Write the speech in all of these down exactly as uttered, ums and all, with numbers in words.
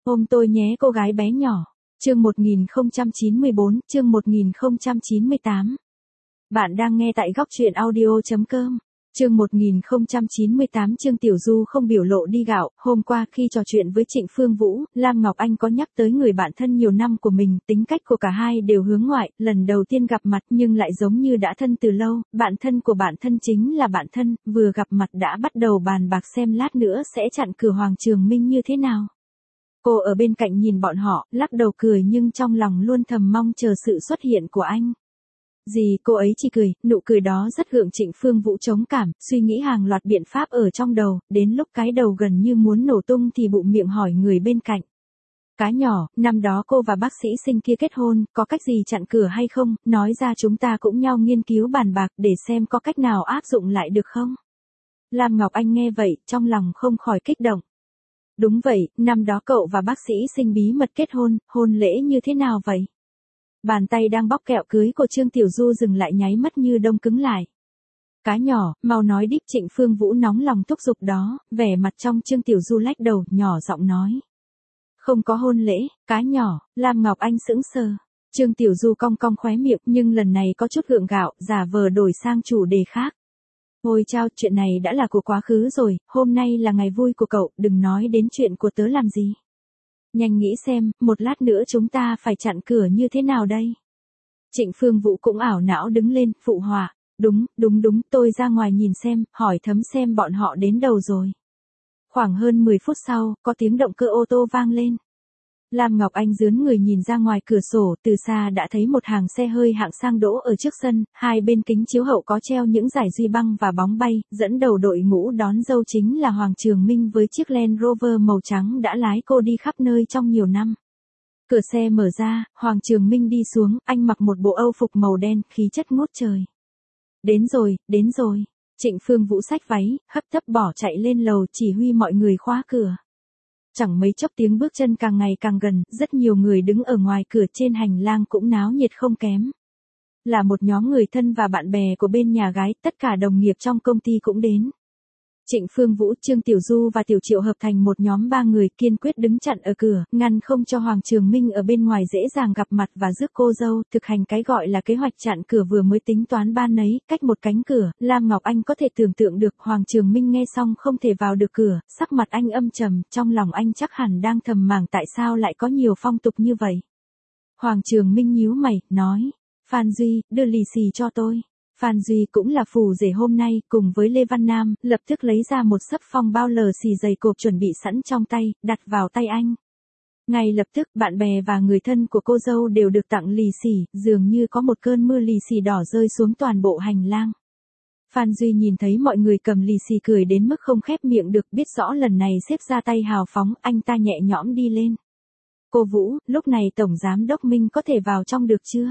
Ôm tôi nhé cô gái bé nhỏ. Chương một nghìn không trăm chín mươi bốn, chương một nghìn không trăm chín mươi tám. Bạn đang nghe tại góc truyện audio chấm com. Chương một nghìn không trăm chín mươi tám. Trương Tiểu Du không biểu lộ đi gạo. Hôm qua khi trò chuyện với Trịnh Phương Vũ, Lam Ngọc Anh có nhắc tới người bạn thân nhiều năm của mình, tính cách của cả hai đều hướng ngoại, lần đầu tiên gặp mặt nhưng lại giống như đã thân từ lâu, bạn thân của bạn thân chính là bạn thân, vừa gặp mặt đã bắt đầu bàn bạc xem lát nữa sẽ chặn cửa Hoàng Trường Minh như thế nào. Cô ở bên cạnh nhìn bọn họ, lắc đầu cười nhưng trong lòng luôn thầm mong chờ sự xuất hiện của anh. Gì, cô ấy chỉ cười, nụ cười đó rất gượng Trịnh Phương Vũ trống cảm, suy nghĩ hàng loạt biện pháp ở trong đầu, đến lúc cái đầu gần như muốn nổ tung thì bụng miệng hỏi người bên cạnh. Cá nhỏ, năm đó cô và bác sĩ Sinh kia kết hôn, có cách gì chặn cửa hay không, nói ra chúng ta cũng nhau nghiên cứu bàn bạc để xem có cách nào áp dụng lại được không. Lam Ngọc Anh nghe vậy, trong lòng không khỏi kích động. Đúng vậy, năm đó cậu và bác sĩ Sinh bí mật kết hôn, hôn lễ như thế nào vậy? Bàn tay đang bóc kẹo cưới của Trương Tiểu Du dừng lại nháy mắt như đông cứng lại. Cá nhỏ, mau nói đích. Trịnh Phương Vũ nóng lòng thúc giục đó, vẻ mặt trong Trương Tiểu Du lách đầu, nhỏ giọng nói. Không có hôn lễ, cá nhỏ. Lam Ngọc Anh sững sờ. Trương Tiểu Du cong cong khóe miệng nhưng lần này có chút gượng gạo, giả vờ đổi sang chủ đề khác. Ôi chao, chuyện này đã là của quá khứ rồi, hôm nay là ngày vui của cậu, đừng nói đến chuyện của tớ làm gì. Nhanh nghĩ xem, một lát nữa chúng ta phải chặn cửa như thế nào đây? Trịnh Phương Vũ cũng ảo não đứng lên, phụ họa. Đúng, đúng đúng, tôi ra ngoài nhìn xem, hỏi thấm xem bọn họ đến đâu rồi. Khoảng hơn mười phút sau, có tiếng động cơ ô tô vang lên. Lam Ngọc Anh dướn người nhìn ra ngoài cửa sổ, từ xa đã thấy một hàng xe hơi hạng sang đỗ ở trước sân, hai bên kính chiếu hậu có treo những dải duy băng và bóng bay, dẫn đầu đội ngũ đón dâu chính là Hoàng Trường Minh với chiếc Land Rover màu trắng đã lái cô đi khắp nơi trong nhiều năm. Cửa xe mở ra, Hoàng Trường Minh đi xuống, anh mặc một bộ âu phục màu đen, khí chất ngút trời. Đến rồi, đến rồi. Trịnh Phương Vũ xách váy, hấp tấp bỏ chạy lên lầu chỉ huy mọi người khóa cửa. Chẳng mấy chốc tiếng bước chân càng ngày càng gần, rất nhiều người đứng ở ngoài cửa, trên hành lang cũng náo nhiệt không kém. Là một nhóm người thân và bạn bè của bên nhà gái, tất cả đồng nghiệp trong công ty cũng đến. Trịnh Phương Vũ, Trương Tiểu Du và Tiểu Triệu hợp thành một nhóm ba người kiên quyết đứng chặn ở cửa, ngăn không cho Hoàng Trường Minh ở bên ngoài dễ dàng gặp mặt và rước cô dâu, thực hành cái gọi là kế hoạch chặn cửa vừa mới tính toán ban nấy, cách một cánh cửa. Lam Ngọc Anh có thể tưởng tượng được Hoàng Trường Minh nghe xong không thể vào được cửa, sắc mặt anh âm trầm, trong lòng anh chắc hẳn đang thầm màng tại sao lại có nhiều phong tục như vậy. Hoàng Trường Minh nhíu mày, nói, Phan Duy, đưa lì xì cho tôi. Phan Duy cũng là phù rể hôm nay, cùng với Lê Văn Nam, lập tức lấy ra một xấp phong bao lờ xì dày cộp chuẩn bị sẵn trong tay, đặt vào tay anh. Ngay lập tức, bạn bè và người thân của cô dâu đều được tặng lì xì, dường như có một cơn mưa lì xì đỏ rơi xuống toàn bộ hành lang. Phan Duy nhìn thấy mọi người cầm lì xì cười đến mức không khép miệng được, biết rõ lần này xếp ra tay hào phóng, anh ta nhẹ nhõm đi lên. Cô Vũ, lúc này Tổng Giám Đốc Minh có thể vào trong được chưa?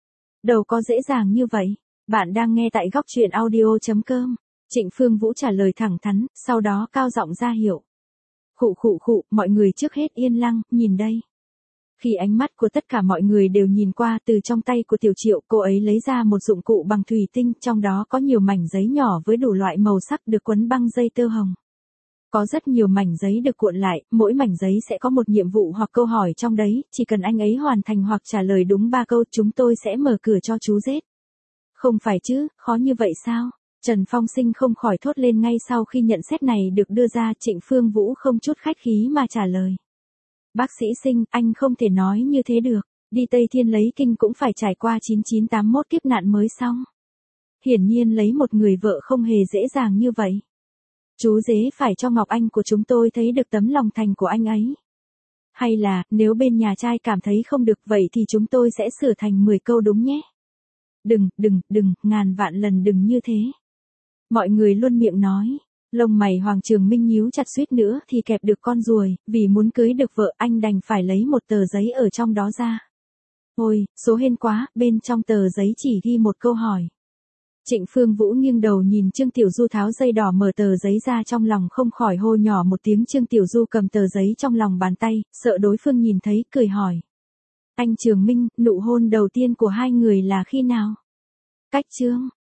Đâu có dễ dàng như vậy. Bạn đang nghe tại góc truyện audio chấm com. Trịnh Phương Vũ trả lời thẳng thắn, sau đó cao giọng ra hiệu. Khụ khụ khụ, mọi người trước hết yên lặng, nhìn đây. Khi ánh mắt của tất cả mọi người đều nhìn qua, từ trong tay của Tiểu Triệu, cô ấy lấy ra một dụng cụ bằng thủy tinh, trong đó có nhiều mảnh giấy nhỏ với đủ loại màu sắc được quấn băng dây tơ hồng. Có rất nhiều mảnh giấy được cuộn lại, mỗi mảnh giấy sẽ có một nhiệm vụ hoặc câu hỏi trong đấy, chỉ cần anh ấy hoàn thành hoặc trả lời đúng ba câu, chúng tôi sẽ mở cửa cho chú rết. Không phải chứ, khó như vậy sao? Trần Phong Sinh không khỏi thốt lên ngay sau khi nhận xét này được đưa ra. Trịnh Phương Vũ không chút khách khí mà trả lời. Bác sĩ Sinh, anh không thể nói như thế được, đi Tây Thiên lấy kinh cũng phải trải qua chín chín tám mốt kiếp nạn mới xong. Hiển nhiên lấy một người vợ không hề dễ dàng như vậy. Chú dế phải cho Ngọc Anh của chúng tôi thấy được tấm lòng thành của anh ấy. Hay là, nếu bên nhà trai cảm thấy không được vậy thì chúng tôi sẽ sửa thành mười câu đúng nhé. Đừng, đừng, đừng, ngàn vạn lần đừng như thế. Mọi người luôn miệng nói. Lông mày Hoàng Trường Minh nhíu chặt suýt nữa thì kẹp được con ruồi, vì muốn cưới được vợ anh đành phải lấy một tờ giấy ở trong đó ra. Ôi, số hên quá, bên trong tờ giấy chỉ ghi một câu hỏi. Trịnh Phương Vũ nghiêng đầu nhìn Trương Tiểu Du tháo dây đỏ mở tờ giấy ra, trong lòng không khỏi hô nhỏ một tiếng. Trương Tiểu Du cầm tờ giấy trong lòng bàn tay, sợ đối phương nhìn thấy, cười hỏi. Anh Trường Minh, nụ hôn đầu tiên của hai người là khi nào? Cách chương.